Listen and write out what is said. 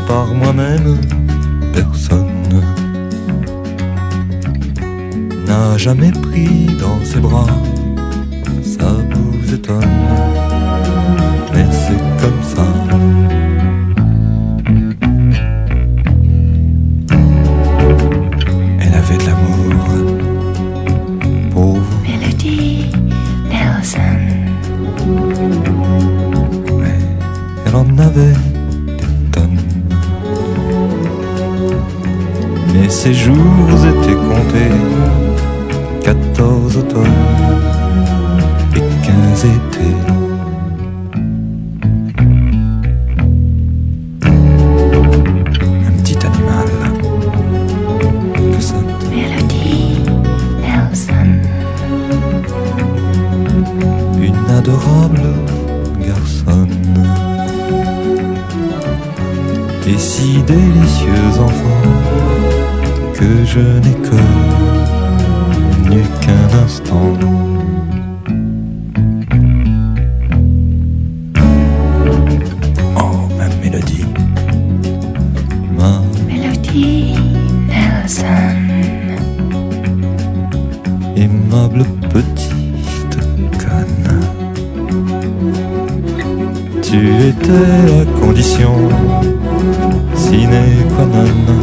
par moi-même. Personne n'a jamais pris dans ses bras. Ça vous étonne, mais c'est comme ça. Elle avait de l'amour pour vous. Mélodie Nelson. Mais elle en avait des tonnes. Mais ses jours étaient comptés. 14 automnes et 15 étés. Un petit animal que ça. Mélodie Nelson. Une adorable garçonne. Et si délicieux enfant que je n'ai connu qu'un instant. Oh, ma mélodie. Ma Mélodie Nelson. aimable petite conne. Tu étais la condition sine qua non